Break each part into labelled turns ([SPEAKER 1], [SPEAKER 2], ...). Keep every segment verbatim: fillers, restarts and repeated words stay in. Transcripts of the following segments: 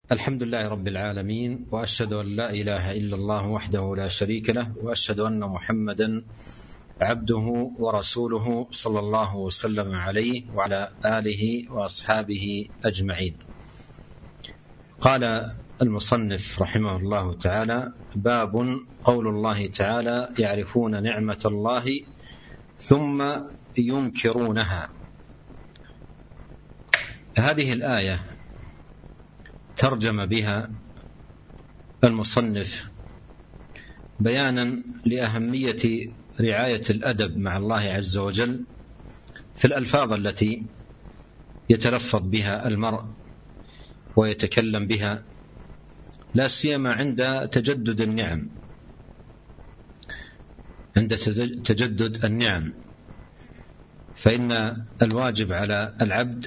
[SPEAKER 1] الحمد لله رب العالمين، وأشهد أن لا إله إلا الله وحده لا شريك له، وأشهد أن محمدا عبده ورسوله صلى الله وسلم عليه وعلى آله وأصحابه أجمعين. قال المصنف رحمه الله تعالى: باب قول الله تعالى: يعرفون نعمة الله ثم ينكرونها. هذه الآية ترجم بها المصنف بيانا لأهمية رعاية الأدب مع الله عز وجل في الألفاظ التي يتلفظ بها المرء ويتكلم بها، لا سيما عند تجدد النعم عند تجدد النعم فإن الواجب على العبد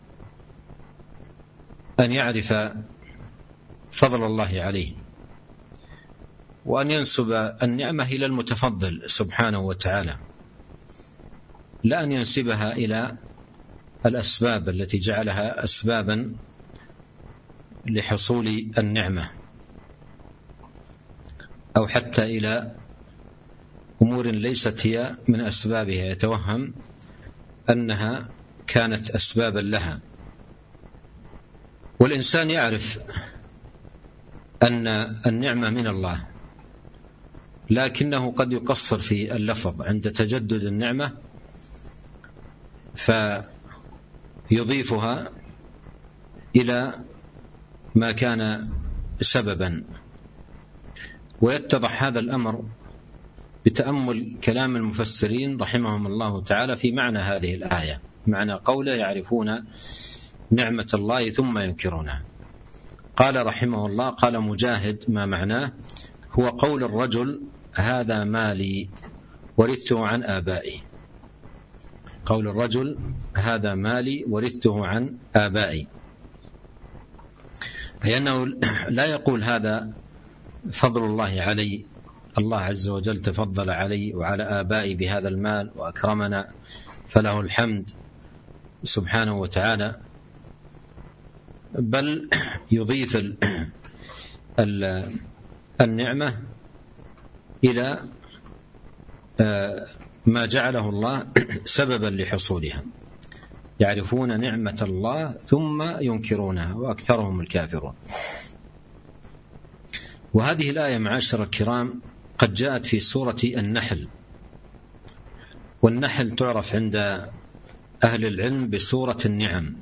[SPEAKER 1] أن يعرف فضل الله عليه، وأن ينسب النعمة إلى المتفضل سبحانه وتعالى، لا أن ينسبها إلى الأسباب التي جعلها أسبابا لحصول النعمة، أو حتى إلى أمور ليست هي من أسبابها، يتوهم أنها كانت أسبابا لها. والإنسان يعرف أن النعمة من الله، لكنه قد يقصر في اللفظ عند تجدد النعمة فيضيفها إلى ما كان سببا. ويتضح هذا الأمر بتأمل كلام المفسرين رحمهم الله تعالى في معنى هذه الآية، معنى قوله: يعرفون نعمة الله ثم ينكرونها. قال رحمه الله: قال مجاهد: ما معناه؟ هو قول الرجل: هذا مالي ورثته عن آبائي. قول الرجل: هذا مالي ورثته عن آبائي، أي أنه لا يقول هذا فضل الله علي، الله عز وجل تفضل علي وعلى آبائي بهذا المال وأكرمنا فله الحمد سبحانه وتعالى، بل يضيف ال ال النعمة إلى ما جعله الله سببا لحصولها. يعرفون نعمة الله ثم ينكرونها وأكثرهم الكافرون. وهذه الآية معاشر الكرام قد جاءت في سورة النحل، والنحل تعرف عند أهل العلم بسورة النعم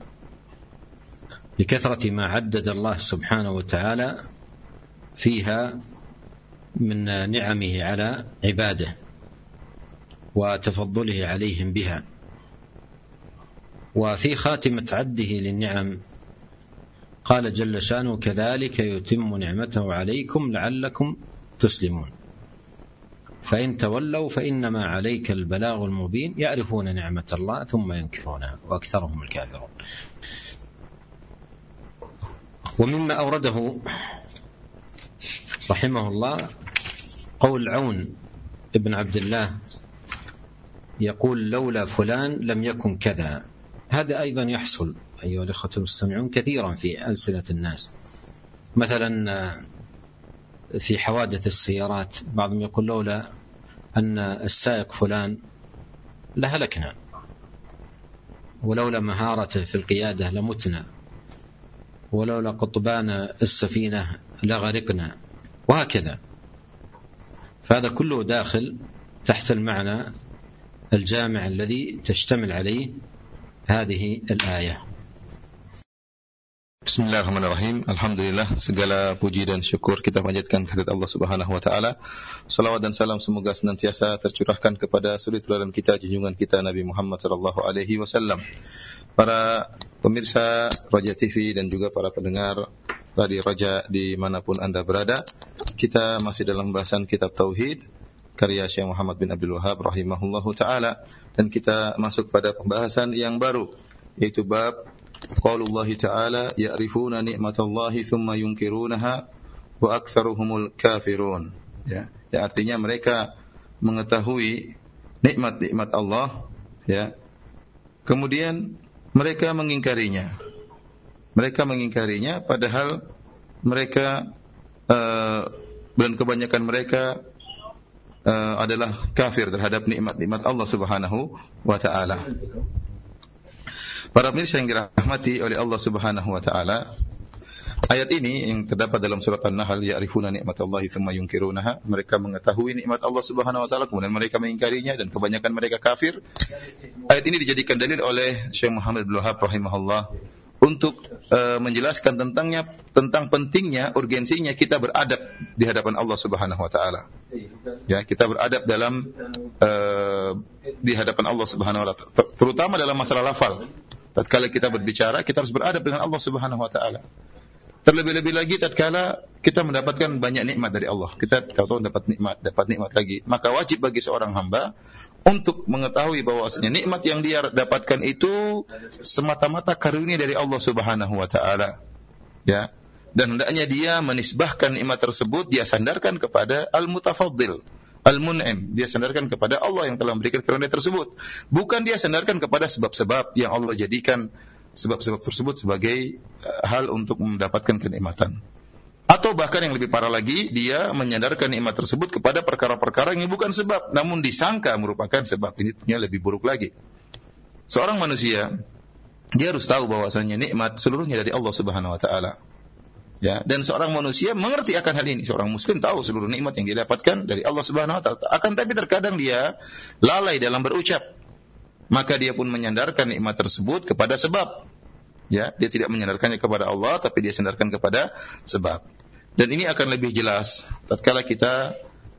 [SPEAKER 1] لكثرة ما عدد الله سبحانه وتعالى فيها من نعمه على عباده وتفضله عليهم بها. وفي خاتمة عده للنعم قال جل شأنه: كذلك يتم نعمته عليكم لعلكم تسلمون، فإن تولوا فإنما عليك البلاغ المبين. يعرفون نعمة الله ثم ينكرونها وأكثرهم الكافرون. ومما أورده رحمه الله قول عون ابن عبد الله يقول: لولا فلان لم يكن كذا. هذا أيضا يحصل أيها الأخوة المستمعون كثيرا في ألسنة الناس، مثلا في حوادث السيارات بعضهم يقول: لولا أن السائق فلان لهلكنا، ولولا مهارته في القيادة لمتنا، ولولا قطبان السفينة لغرقنا، وهكذا. فهذا كله داخل تحت المعنى الجامع الذي تشتمل عليه هذه الآية.
[SPEAKER 2] Bismillahirrahmanirrahim. Alhamdulillah, segala puji dan syukur kita panjatkan kehadirat Allah Subhanahu wa taala. Salawat dan salam semoga senantiasa tercurahkan kepada suri teladan kita, junjungan kita Nabi Muhammad sallallahu alaihi wasallam. Para pemirsa Raja T V dan juga para pendengar Radio Raja dimanapun Anda berada, kita masih dalam bahasan kitab Tauhid karya Syekh Muhammad bin Abdul Wahhab rahimahullahu taala, dan kita masuk pada pembahasan yang baru, yaitu bab qaulullah ta'ala: ya'rifuna ni'matallahi thumma yunkirunaha wa aktsaruhumul kafirun. Ya, ya, artinya mereka mengetahui nikmat-nikmat Allah, ya, kemudian mereka mengingkarinya. Mereka mengingkarinya padahal mereka uh, dan kebanyakan mereka uh, adalah kafir terhadap nikmat-nikmat Allah Subhanahu wa taala. Para pemirsa yang dirahmati oleh Allah Subhanahu wa taala, ayat ini yang terdapat dalam surat An-Nahl, ya'rifuna ni'matallahi tsumma yunkirunaha, mereka mengetahui nikmat Allah Subhanahu wa taala kemudian mereka mengingkarinya dan kebanyakan mereka kafir. Ayat ini dijadikan dalil oleh Syekh Muhammad bin Wahab rahimahullah untuk uh, menjelaskan tentangnya tentang pentingnya, urgensinya kita beradab di hadapan Allah Subhanahu wa taala. Ya, kita beradab dalam uh, di hadapan Allah Subhanahu wa taala, terutama dalam masalah lafal. Tatkala kita berbicara, kita harus beradab dengan Allah Subhanahu wa taala. Terlebih-lebih lagi tatkala kita mendapatkan banyak nikmat dari Allah. Kita tahu dapat nikmat, dapat nikmat lagi. Maka wajib bagi seorang hamba untuk mengetahui bahwasanya nikmat yang dia dapatkan itu semata-mata karunia dari Allah Subhanahu wa taala. Ya. Dan hendaknya dia menisbahkan nikmat tersebut, dia sandarkan kepada Al-Mutafaddil, Al-Mun'im. Dia sandarkan kepada Allah yang telah memberikan karunia tersebut. Bukan dia sandarkan kepada sebab-sebab yang Allah jadikan sebab-sebab tersebut sebagai uh, hal untuk mendapatkan kenikmatan. Atau bahkan yang lebih parah lagi, dia menyandarkan nikmat tersebut kepada perkara-perkara yang bukan sebab, namun disangka merupakan sebab. Ini tentunya lebih buruk lagi. Seorang manusia, dia harus tahu bahwasanya nikmat seluruhnya dari Allah Subhanahu wa taala. Ya, dan seorang manusia mengerti akan hal ini. Seorang muslim tahu seluruh nikmat yang dia dapatkan dari Allah Subhanahu wa taala. Akan tapi terkadang dia lalai dalam berucap. Maka dia pun menyandarkan nikmat tersebut kepada sebab. Ya, dia tidak menyandarkannya kepada Allah, tapi dia sandarkan kepada sebab. Dan ini akan lebih jelas tatkala kita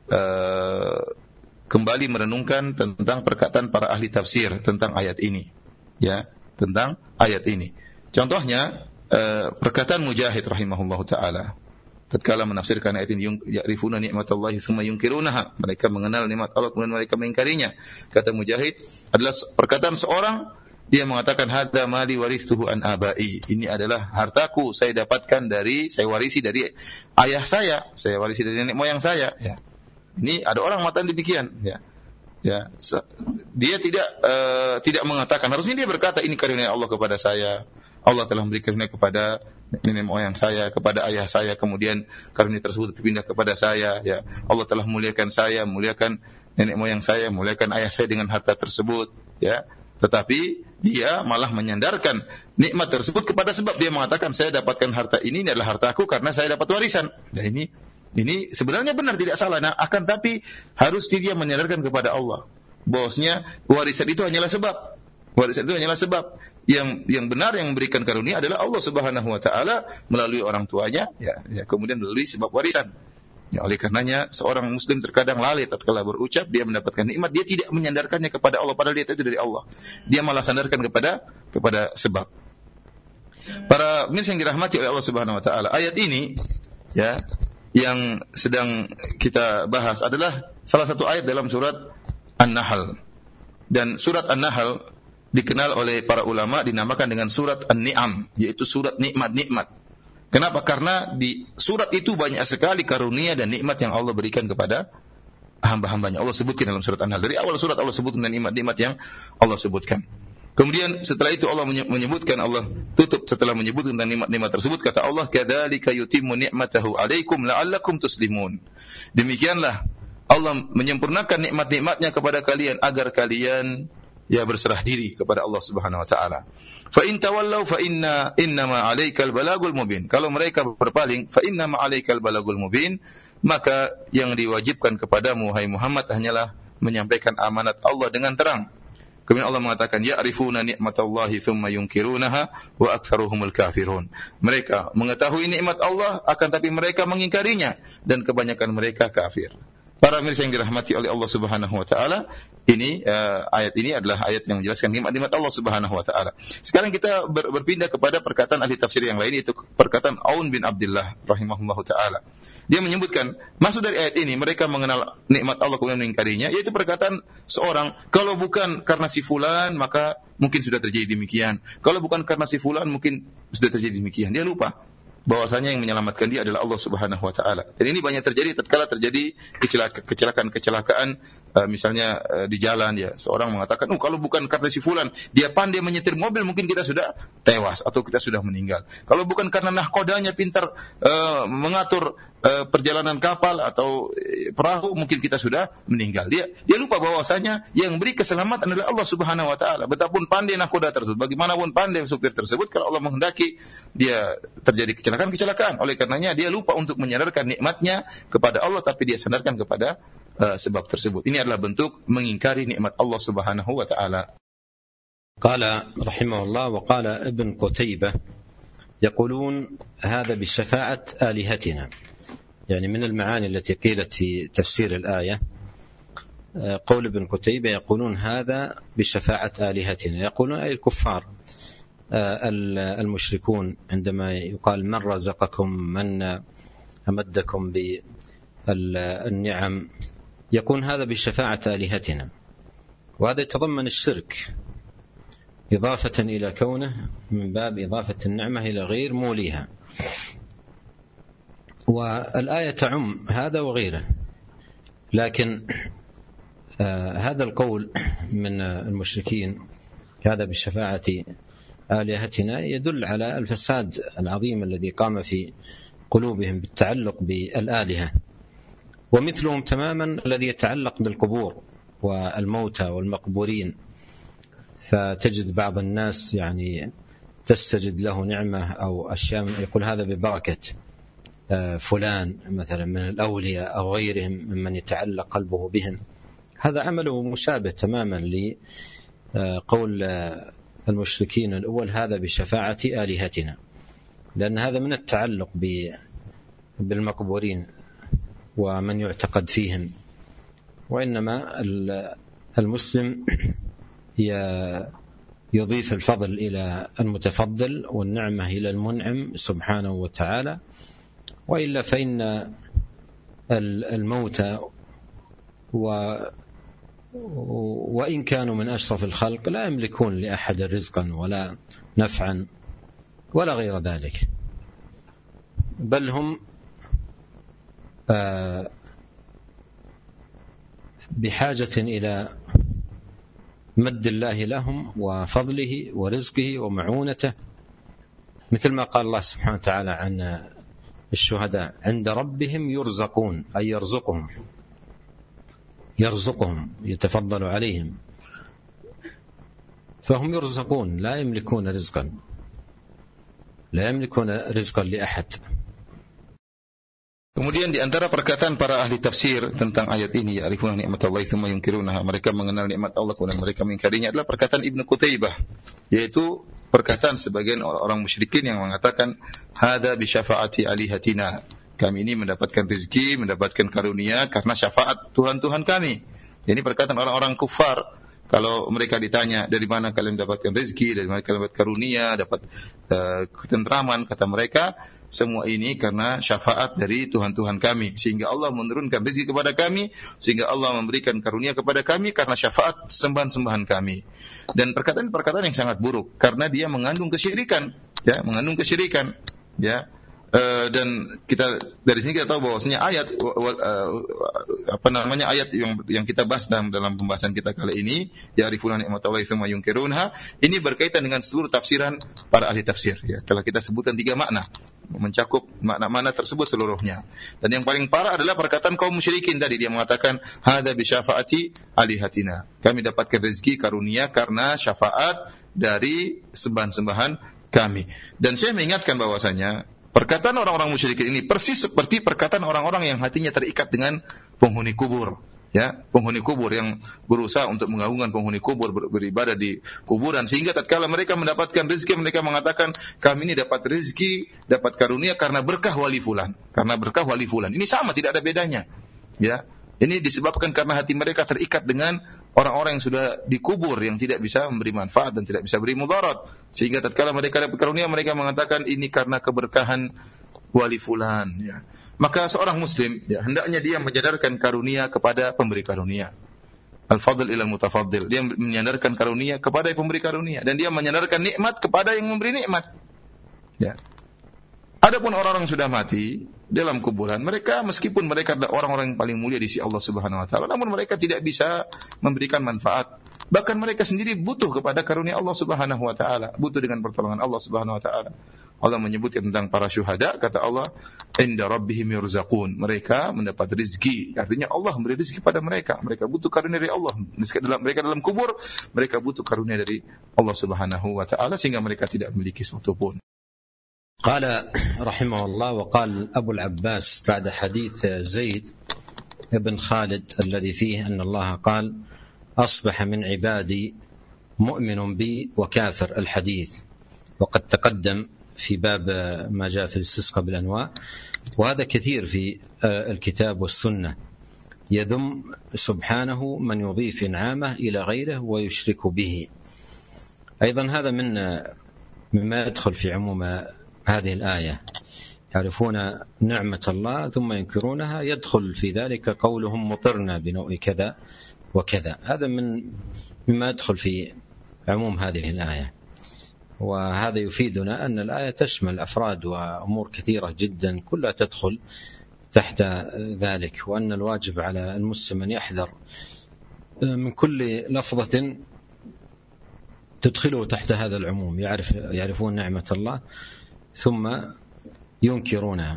[SPEAKER 2] uh, kembali merenungkan tentang perkataan para ahli tafsir tentang ayat ini. Ya, tentang ayat ini. Contohnya uh, perkataan Mujahid rahimahullahu taala. Tatkala menafsirkan ayat ini, ya'rifuna ni'matallahi tsumma yunkirunaha, mereka mengenal nikmat Allah kemudian mereka mengingkarinya. Kata Mujahid adalah perkataan seorang, dia mengatakan hadza mali waristuhu an abai, ini adalah hartaku, saya dapatkan dari, saya warisi dari ayah saya, saya warisi dari nenek moyang saya. Ya. Ini ada orang mengatakan demikian. Ya, ya, dia tidak uh, tidak mengatakan, harusnya dia berkata ini karunia Allah kepada saya. Allah telah memberikan karunia kepada nenek moyang saya, kepada ayah saya, kemudian karunia tersebut berpindah kepada saya. Ya, Allah telah memuliakan saya, memuliakan nenek moyang saya, memuliakan ayah saya dengan harta tersebut. Ya, tetapi dia malah menyandarkan nikmat tersebut kepada sebab. Dia mengatakan saya dapatkan harta ini, ini adalah hartaku karena saya dapat warisan. Nah ini ini sebenarnya benar, tidak salah. Nah, akan tapi harus dia menyandarkan kepada Allah bahwasanya warisan itu hanyalah sebab. Warisan itu hanyalah sebab. Yang yang benar yang memberikan karunia adalah Allah Subhanahu wa taala melalui orang tuanya, ya, ya kemudian melalui sebab warisan. Ya, oleh karenanya seorang muslim terkadang lalai tatkala berucap, dia mendapatkan nikmat, dia tidak menyandarkannya kepada Allah padahal dia itu dari Allah. Dia malah sandarkan kepada kepada sebab. Para pemirsa yang dirahmati oleh Allah Subhanahu wa taala, ayat ini ya yang sedang kita bahas adalah salah satu ayat dalam surat An-Nahl. Dan surat An-Nahl dikenal oleh para ulama dinamakan dengan surat An-Ni'am, yaitu surat nikmat-nikmat. Kenapa? Karena di surat itu banyak sekali karunia dan nikmat yang Allah berikan kepada hamba-hambanya. Allah sebutkan dalam surat An-Nahl. Dari awal surat Allah sebutkan nikmat-nikmat yang Allah sebutkan. Kemudian setelah itu Allah menyebutkan, Allah tutup setelah menyebutkan tentang nikmat-nikmat tersebut, kata Allah, kadzalika yutimmu ni'matahu 'alaikum la'allakum tuslimun. Demikianlah Allah menyempurnakan nikmat-nikmatnya kepada kalian agar kalian ya berserah diri kepada Allah Subhanahu wa taala. Fa in tawallau fa inna innama 'alaikal balagul mubin. Kalau mereka berpaling, fa innama 'alaikal balagul mubin, maka yang diwajibkan kepadamu wahai Muhammad hanyalah menyampaikan amanat Allah dengan terang. Kemudian Allah mengatakan ya'rifuna ni'matallahi tsumma yunkirunaha wa aktsaruhumul kafirun. Mereka mengetahui nikmat Allah akan tapi mereka mengingkarinya dan kebanyakan mereka kafir. Para pemirsa yang dirahmati oleh Allah Subhanahu wa taala, ini uh, ayat ini adalah ayat yang menjelaskan nikmat-nikmat Allah Subhanahu wa taala. Sekarang kita ber, berpindah kepada perkataan ahli tafsir yang lain, yaitu perkataan Aun bin Abdullah rahimahullahu taala. Dia menyebutkan maksud dari ayat ini mereka mengenal nikmat Allah kemudian mengingkarinya, yaitu perkataan seorang, kalau bukan karena si fulan maka mungkin sudah terjadi demikian. Kalau bukan karena si fulan mungkin sudah terjadi demikian. Dia lupa. bahwasanya yang menyelamatkan dia adalah Allah Subhanahu wa taala. Dan ini banyak terjadi tatkala terjadi kecelakaan-kecelakaan uh, misalnya uh, di jalan ya. Seorang mengatakan, "Oh, kalau bukan karena si fulan, dia pandai menyetir mobil, mungkin kita sudah tewas atau kita sudah meninggal. Kalau bukan karena nahkodanya pintar uh, mengatur uh, perjalanan kapal atau uh, perahu, mungkin kita sudah meninggal." Dia dia lupa bahwasanya yang beri keselamatan adalah Allah Subhanahu wa taala. Betapapun pandai nahkoda tersebut, bagaimanapun pandai supir tersebut, kalau Allah menghendaki dia terjadi kecelakaan-kecelakaan. Oleh karenanya dia lupa untuk menyandarkan nikmatnya kepada Allah, tapi dia sandarkan kepada uh, sebab tersebut. Ini adalah bentuk mengingkari nikmat Allah Subhanahu wa taala.
[SPEAKER 1] Qala rahimahullah wa qala Ibn Qutaybah يقولون هذا بشفاعة آلهتنا. يعني من المعاني التي قيلت في تفسير الآية قول ابن قتيبة يقولون هذا بشفاعة آلهتنا، يقولون أي الكفار المشركون عندما يقال من رزقكم من أمدكم بالنعم يكون هذا بشفاعة آلهتنا، وهذا يتضمن الشرك إضافة إلى كونه من باب إضافة النعمة إلى غير موليها. والآية تعم هذا وغيره، لكن آه هذا القول من المشركين هذا بشفاعة آلهتنا يدل على الفساد العظيم الذي قام في قلوبهم بالتعلق بالآلهة، ومثلهم تماما الذي يتعلق بالقبور والموتى والمقبورين. فتجد بعض الناس يعني تستجد له نعمة أو أشياء يقول هذا ببركة فلان مثلا من الأولياء أو غيرهم ممن يتعلق قلبه بهم. هذا عمله مشابه تماما لقول المشركين الأول هذا بشفاعة آلهتنا، لأن هذا من التعلق بالمقبورين ومن يعتقد فيهم. وإنما المسلم يضيف الفضل إلى المتفضل والنعمة إلى المنعم سبحانه وتعالى، وإلا فإن الموتى وإن كانوا من أشرف الخلق لا يملكون لأحد رزقا ولا نفعا ولا غير ذلك، بل هم بحاجة إلى مد الله لهم وفضله ورزقه ومعونته، مثل ما قال الله سبحانه وتعالى عن الشهداء عند ربهم يرزقون، أي يرزقهم يرزقهم يتفضل عليهم، فهم يرزقون لا يملكون رزقا لا يملكون رزقا لأحد.
[SPEAKER 2] Kemudian di antara perkataan para ahli tafsir tentang ayat ini, ya'rifuna ni'matallahi tsumma yunkirunaha, mereka mengenal nikmat Allah kemudian mereka mengingkarinya, adalah perkataan Ibnu Qutaybah, yaitu perkataan sebagian orang musyrikin yang mengatakan hadza bi syafaati alihatina, kami ini mendapatkan rezeki, mendapatkan karunia karena syafaat Tuhan-Tuhan kami. Ini perkataan orang-orang kufar. Kalau mereka ditanya dari mana kalian mendapatkan rezeki, dari mana kalian dapat karunia, dapat uh, ketentraman, kata mereka semua ini karena syafaat dari Tuhan-Tuhan kami, sehingga Allah menurunkan rezeki kepada kami, sehingga Allah memberikan karunia kepada kami karena syafaat sembahan-sembahan kami. Dan perkataan-perkataan yang sangat buruk karena dia mengandung kesyirikan, ya, mengandung kesyirikan, ya. Uh, dan kita dari sini kita tahu bahwasanya ayat uh, apa namanya ayat yang yang kita bahas dalam dalam pembahasan kita kali ini, ya'rifuna ni'matallahi tsumma yunkirunha, ini berkaitan dengan seluruh tafsiran para ahli tafsir, ya. Telah kita sebutkan tiga makna, mencakup makna-makna tersebut seluruhnya. Dan yang paling parah adalah perkataan kaum musyrikin tadi, dia mengatakan hadza bi syafaati alihatina, kami dapatkan rezeki karunia karena syafaat dari sembahan-sembahan kami. Dan saya mengingatkan bahwasanya perkataan orang-orang musyrikin ini persis seperti perkataan orang-orang yang hatinya terikat dengan penghuni kubur, ya, penghuni kubur yang berusaha untuk mengagungkan penghuni kubur, ber- beribadah di kuburan, sehingga tatkala mereka mendapatkan rezeki mereka mengatakan kami ini dapat rezeki, dapat karunia karena berkah wali fulan, karena berkah wali fulan. Ini sama, tidak ada bedanya, ya. Ini disebabkan karena hati mereka terikat dengan orang-orang yang sudah dikubur, yang tidak bisa memberi manfaat dan tidak bisa beri mudarat. Sehingga tatkala mereka dapat karunia, mereka mengatakan ini karena keberkahan wali fulan. Ya. Maka seorang muslim, ya, hendaknya dia menyadarkan karunia kepada pemberi karunia. Al-fadl ilal mutafaddil. Dia menyandarkan karunia kepada pemberi karunia. Dan dia menyandarkan nikmat kepada yang memberi nikmat. Ya. Adapun orang-orang sudah mati dalam kuburan, mereka meskipun mereka adalah orang-orang yang paling mulia di sisi Allah Subhanahu wa taala, namun mereka tidak bisa memberikan manfaat. Bahkan mereka sendiri butuh kepada karunia Allah Subhanahu wa taala, butuh dengan pertolongan Allah Subhanahu wa taala. Allah menyebutkan tentang para syuhada, kata Allah, inda rabbihim yurzaqun. Mereka mendapat rezeki. Artinya Allah memberi rezeki pada mereka. Mereka butuh karunia dari Allah. Mereka dalam kubur, mereka butuh karunia dari Allah Subhanahu wa taala sehingga mereka tidak memiliki sesuatu pun.
[SPEAKER 1] قال رحمه الله: وقال أبو العباس بعد حديث زيد بن خالد الذي فيه أن الله قال: أصبح من عبادي مؤمن بي وكافر، الحديث، وقد تقدم في باب ما جاء في الاستسقاء بالأنواع، وهذا كثير في الكتاب والسنة، يذم سبحانه من يضيف إنعامه إلى غيره ويشرك به. أيضا هذا من مما يدخل في عموم هذه الآية، يعرفون نعمة الله ثم ينكرونها، يدخل في ذلك قولهم مطرنا بنوع كذا وكذا، هذا من مما يدخل في عموم هذه الآية. وهذا يفيدنا أن الآية تشمل أفراد وأمور كثيرة جدا كلها تدخل تحت ذلك، وأن الواجب على المسلم أن يحذر من كل لفظة تدخله تحت هذا العموم، يعرف يعرفون نعمة الله ثم ينكرونها.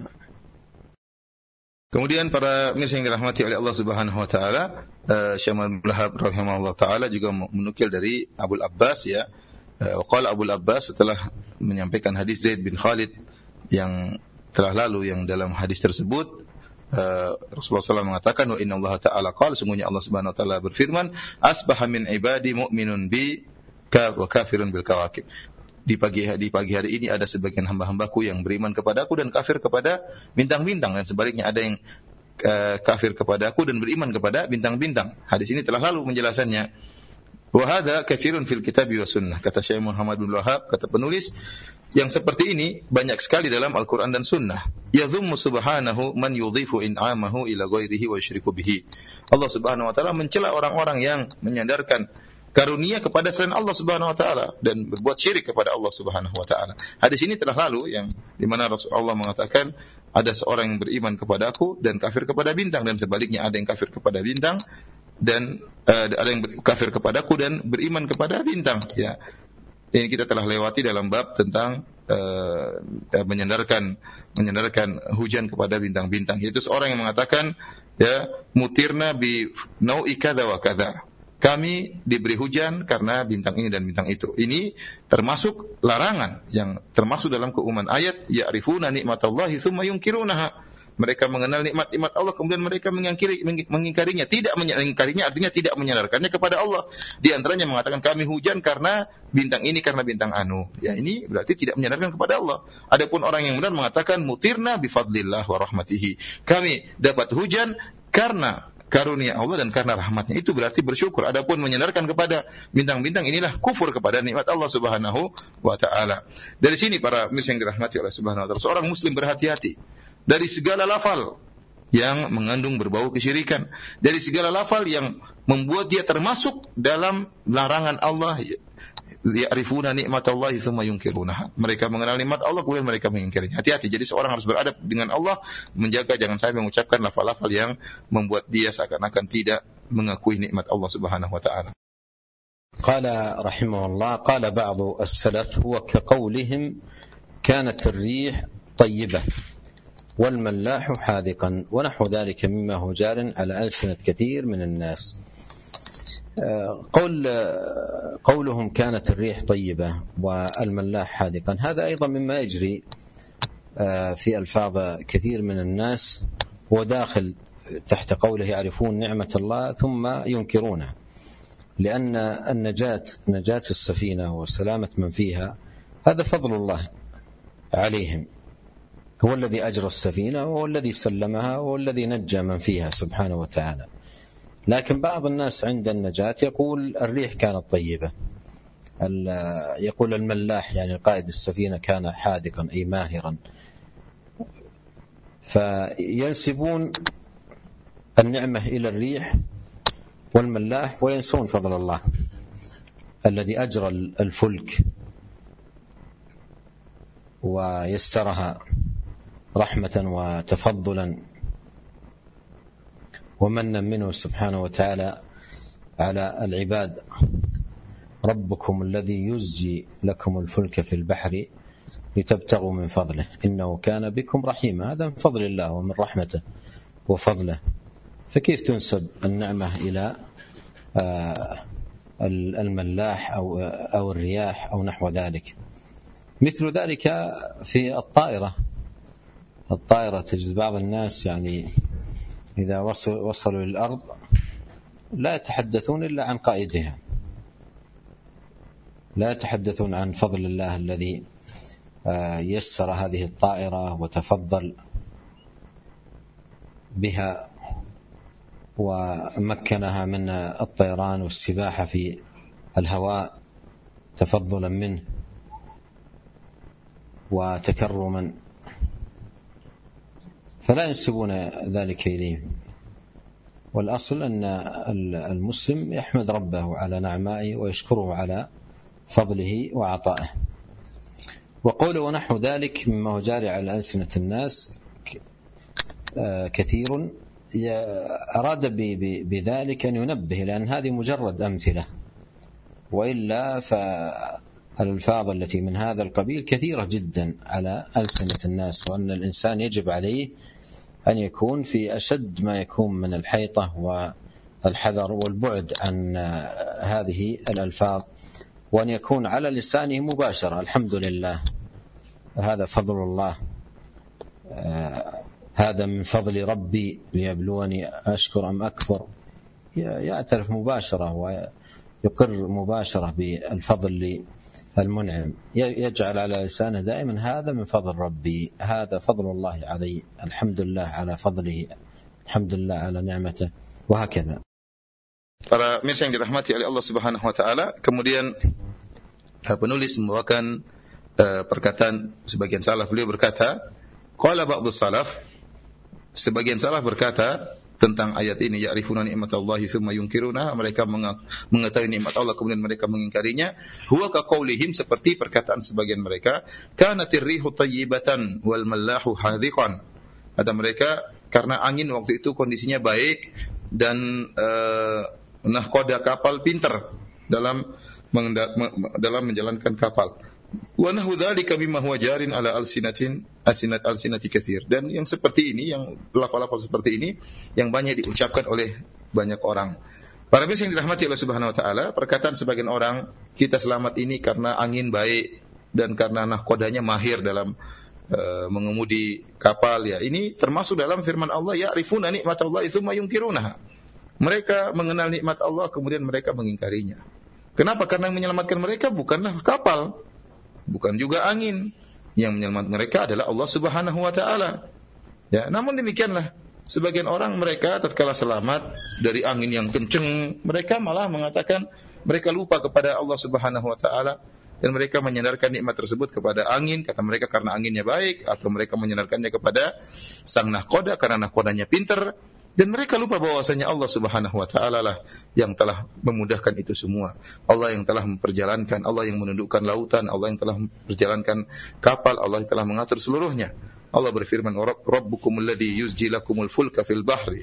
[SPEAKER 2] Kemudian para pemirsa yang dirahmati oleh Allah Subhanahu wa taala, Syekh Muhammad bin Wahab rahimahullah taala juga menukil dari Abu Abbas, ya. Waqala Abu Abbas setelah menyampaikan hadis Zaid bin Khalid yang telah lalu, yang dalam hadis tersebut Rasulullah sallallahu alaihi wasallam mengatakan, wa inna Allah taala qala, sungguhnya Allah Subhanahu wa taala berfirman, asbaha min ibadi mu'minun bi wa kafirun bil kawakib. Di pagi di pagi hari ini ada sebagian hamba-hambaku yang beriman kepadaku dan kafir kepada bintang-bintang, dan sebaliknya ada yang uh, kafir kepadaku dan beriman kepada bintang-bintang. Hadis ini telah lalu menjelasannya. Wa hadza katsirun fil kitabi was sunnah. Kata Syekh Muhammad bin Wahab, kata penulis, yang seperti ini banyak sekali dalam Al-Qur'an dan Sunnah. Yadhummu subhanahu man yudhifu in'amahu ila ghairihi wa yusyriku bihi. Allah Subhanahu wa taala mencela orang-orang yang menyandarkan karunia kepada selain Allah Subhanahu wa taala dan berbuat syirik kepada Allah Subhanahu wa taala. Hadis ini telah lalu, yang di mana Rasulullah mengatakan ada seorang yang beriman kepadaku dan kafir kepada bintang, dan sebaliknya ada yang kafir kepada bintang dan uh, ada yang kafir kepadaku dan beriman kepada bintang, ya. Ini kita telah lewati dalam bab tentang uh, menyandarkan menyandarkan hujan kepada bintang-bintang, yaitu seorang yang mengatakan, ya, mutirna bi nau'i kadza wa kadza. Kami diberi hujan karena bintang ini dan bintang itu. Ini termasuk larangan yang termasuk dalam keumuman ayat, ya'rifuna nikmatallahi tsumma yunkirunaha. Mereka mengenal nikmat-nikmat Allah kemudian mereka mengingkari, mengingkarinya. Tidak mengingkarinya artinya tidak menyandarkannya kepada Allah. Di antaranya mengatakan kami hujan karena bintang ini, karena bintang anu. Ya, ini berarti tidak menyandarkan kepada Allah. Adapun orang yang benar mengatakan mutirna bifadlillah wa rahmatihi. Kami dapat hujan karena karunia Allah dan karena rahmatnya, itu berarti bersyukur. Adapun menyandarkan kepada bintang-bintang, inilah kufur kepada nikmat Allah Subhanahu wa taala. Dari sini para muslim yang dirahmati oleh Subhanahu wa taala, seorang muslim berhati-hati dari segala lafal yang mengandung berbau kesyirikan, dari segala lafal yang membuat dia termasuk dalam larangan Allah. Ya'rifuna nikmatallahi tsumma yunkirunaha. Mereka mengenal nikmat Allah kemudian mereka mengingkarinya. Hati-hati. Jadi seorang harus beradab dengan Allah, menjaga jangan sampai mengucapkan lafal-lafal yang membuat dia seakan-akan tidak mengakui nikmat Allah Subhanahu wa taala.
[SPEAKER 1] Qala rahimahullah, qala ba'du as-salaf huwa kaqawlihim kanat ar-rih tayyibah wal mallahu hadiqan wa nahwu dhalika mimma huwa jarin ala alsinat kathir min an-nas. قول قولهم كانت الريح طيبة والملاح حادقا، هذا أيضا مما يجري في ألفاظ كثير من الناس، وداخل تحت قوله يعرفون نعمة الله ثم ينكرونها، لأن النجاة نجاة السفينة وسلامة من فيها هذا فضل الله عليهم، هو الذي أجرى السفينة وهو الذي سلمها وهو الذي نجى من فيها سبحانه وتعالى. لكن بعض الناس عند النجاة يقول الريح كانت طيبة، يقول الملاح يعني قائد السفينة كان حاذقا أي ماهرا، فينسبون النعمة إلى الريح والملاح وينسون فضل الله الذي أجرى الفلك ويسرها رحمة وتفضلا ومنا منه سبحانه وتعالى على العباد. ربكم الذي يزجي لكم الفلك في البحر لتبتغوا من فضله إنه كان بكم رحيما. هذا من فضل الله ومن رحمته وفضله. فكيف تنسب النعمة إلى الملاح أو أو الرياح أو نحو ذلك؟ مثل ذلك في الطائرة. الطائرة تجد بعض الناس يعني إذا وصلوا للأرض لا يتحدثون إلا عن قائدها، لا يتحدثون عن فضل الله الذي يسر هذه الطائرة وتفضل بها ومكنها من الطيران والسباحة في الهواء تفضلا منه وتكرما، فلا ينسبون ذلك إليهم. والأصل أن المسلم يحمد ربه على نعمائه ويشكره على فضله وعطائه. وقوله ونحو ذلك مما هو جاري على ألسنة الناس كثير، أراد بذلك أن ينبه، لأن هذه مجرد أمثلة، وإلا فالألفاظ التي من هذا القبيل كثيرة جدا على ألسنة الناس، وأن الإنسان يجب عليه أن يكون في أشد ما يكون من الحيطة والحذر والبعد عن هذه الألفاظ، وأن يكون على لسانه مباشرة. الحمد لله، هذا فضل الله، هذا من فضل ربي ليبلوني أشكر أم أكفر. يعترف مباشرة ويقر مباشرة بالفضل للمنعم، يجعل على لسانه دائما هذا من فضل ربي، هذا فضل الله علي، الحمد لله على فضله، الحمد لله على نعمته، وهكذا.
[SPEAKER 2] Para mirsa yang dirahmati oleh Allah Subhanahu wa taala, kemudian penulis membawakan uh, perkataan sebagian salaf. Beliau berkata, qala ba'dhu salaf, sebagian salaf berkata tentang ayat ini, ya'rifuna ni'matallahi tsumma yunkiruna, mereka mengetahui nikmat Allah kemudian mereka mengingkarinya. Huwa ka qaulihim, seperti perkataan sebagian mereka, kanatir rihu tayyibatan wal mallahu hadiqan. Kata mereka, karena angin waktu itu kondisinya baik dan uh, nahkoda kapal pintar dalam dalam menjalankan kapal. Wa nahu dzalika mimma huwa jarin ala alsinatin asinat alsinati katsir. Dan yang seperti ini, yang lafal-lafal seperti ini yang banyak diucapkan oleh banyak orang. Para bis yang dirahmati Allah Subhanahu wa taala, perkataan sebagian orang, kita selamat ini karena angin baik dan karena nahkodanya mahir dalam uh, mengemudi kapal, ya. Ini termasuk dalam firman Allah, ya'rifuna ni'matallahi tsumma yunkirunaha. Mereka mengenal nikmat Allah kemudian mereka mengingkarinya. Kenapa? Karena yang menyelamatkan mereka bukanlah kapal, bukan juga angin. Yang menyelamatkan mereka adalah Allah Subhanahu wa taala. Ya, namun demikianlah sebagian orang, mereka tatkala selamat dari angin yang kencang, mereka malah mengatakan mereka lupa kepada Allah Subhanahu wa taala dan mereka menyandarkan nikmat tersebut kepada angin, kata mereka karena anginnya baik, atau mereka menyandarkannya kepada sang nahkoda karena nahkodanya pintar. Dan mereka lupa bahwasanya Allah Subhanahu wa taala lah yang telah memudahkan itu semua. Allah yang telah memperjalankan, Allah yang menundukkan lautan, Allah yang telah memperjalankan kapal, Allah yang telah mengatur seluruhnya. Allah berfirman, Rabbukumul ladzi yuzji lakumul fulka fil bahri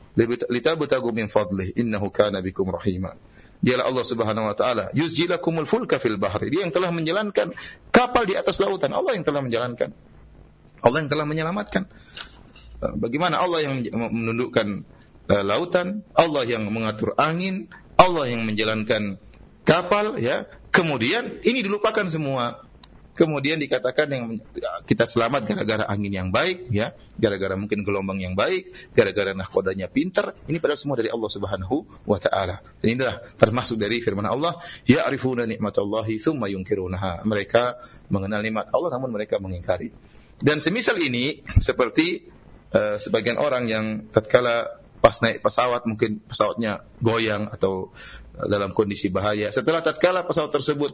[SPEAKER 2] litabtagu min fadlihi innahu kana bikum rahima. Dialah Allah Subhanahu wa taala, yuzji lakumul fulka fil bahri. Dia yang telah menjalankan kapal di atas lautan. Allah yang telah menjalankan. Allah yang telah menyelamatkan. Bagaimana Allah yang menundukkan uh, lautan, Allah yang mengatur angin, Allah yang menjalankan kapal, ya. Kemudian ini dilupakan semua. Kemudian dikatakan yang kita selamat gara-gara angin yang baik, ya, gara-gara mungkin gelombang yang baik, gara-gara nahkodanya pintar. Ini padahal semua dari Allah Subhanahu wa taala. Dan inilah termasuk dari firman Allah, ya'rifuna ni'matallahi tsumma yunkirunaha. Mereka mengenal nikmat Allah namun mereka mengingkari. Dan semisal ini seperti Uh, sebagian orang yang tatkala pas naik pesawat mungkin pesawatnya goyang atau uh, dalam kondisi bahaya. Setelah tatkala pesawat tersebut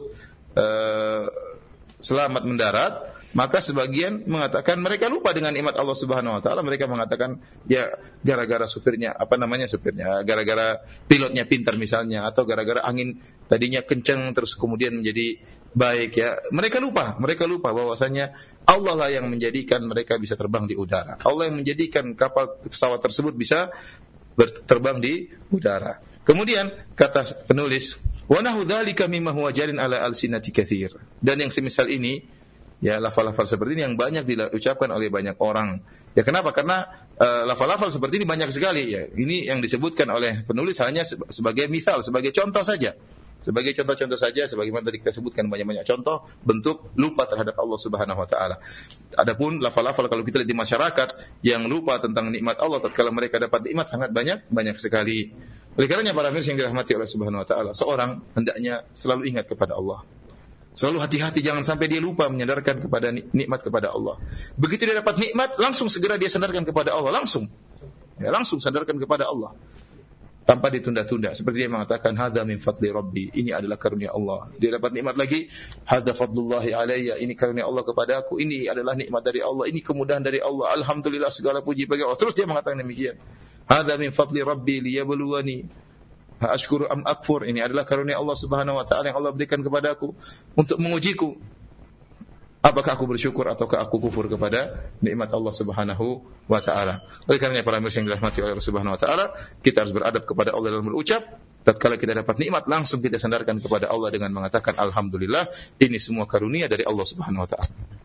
[SPEAKER 2] uh, selamat mendarat, maka sebagian mengatakan mereka lupa dengan nikmat Allah Subhanahu wa taala. Mereka mengatakan ya gara-gara supirnya, apa namanya supirnya, gara-gara pilotnya pintar misalnya, atau gara-gara angin tadinya kencang terus kemudian menjadi baik ya. Mereka lupa, mereka lupa bahwasanya Allah lah yang menjadikan mereka bisa terbang di udara. Allah yang menjadikan kapal pesawat tersebut bisa terbang di udara. Kemudian kata penulis, wa nahu dzalika mimma huwa jarin ala alsinati katsir. Dan yang semisal ini, ya lafal-lafal seperti ini yang banyak diucapkan oleh banyak orang. Ya kenapa? Karena uh, lafal-lafal seperti ini banyak sekali ya. Ini yang disebutkan oleh penulis hanya sebagai misal, sebagai contoh saja. Sebagai contoh-contoh saja, sebagaimana tadi kita sebutkan banyak-banyak contoh bentuk lupa terhadap Allah Subhanahu wa taala. Adapun lafal-lafal kalau kita lihat di masyarakat yang lupa tentang nikmat Allah tatkala mereka dapat nikmat sangat banyak, banyak sekali. Oleh karenanya para mirsa yang dirahmati oleh Subhanahu wa taala, seorang hendaknya selalu ingat kepada Allah. Selalu hati-hati jangan sampai dia lupa menyadarkan kepada nikmat kepada Allah. Begitu dia dapat nikmat, langsung segera dia sandarkan kepada Allah, langsung. Ya, langsung sandarkan kepada Allah. Tanpa ditunda-tunda. Seperti dia mengatakan, hadza min fadli rabbi, ini adalah karunia Allah. Dia dapat nikmat lagi, hadza fadlullahi alayya, ini karunia Allah kepada aku, ini adalah nikmat dari Allah, ini kemudahan dari Allah. Alhamdulillah, segala puji bagi Allah. Terus dia mengatakan demikian. Hadza min fadli rabbi liyabluwani ashkuru am akfur, ini adalah karunia Allah Subhanahu wa taala yang Allah berikan kepadaku untuk mengujiku. Apakah aku bersyukur ataukah aku kufur kepada nikmat Allah Subhanahu wa taala. Oleh karenanya para mirsa yang dirahmati oleh Allah Subhanahu wa taala, kita harus beradab kepada Allah dalam berucap. Tatkala kita dapat nikmat, langsung kita sandarkan kepada Allah dengan mengatakan alhamdulillah, ini semua karunia dari Allah Subhanahu wa taala.